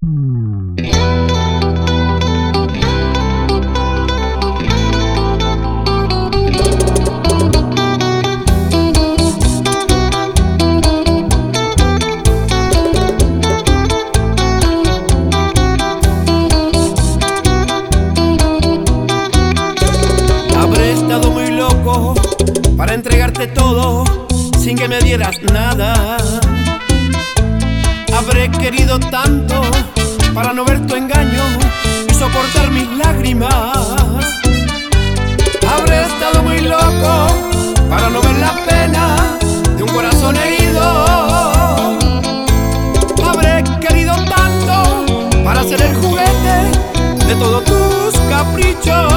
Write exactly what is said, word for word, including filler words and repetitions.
Para entregarte todo sin que me dieras nada. Habré querido tanto para no ver tu engaño y soportar mis lágrimas. Habré estado muy loco para no ver la pena de un corazón herido. Habré querido tanto para ser el juguete de todos tus caprichos.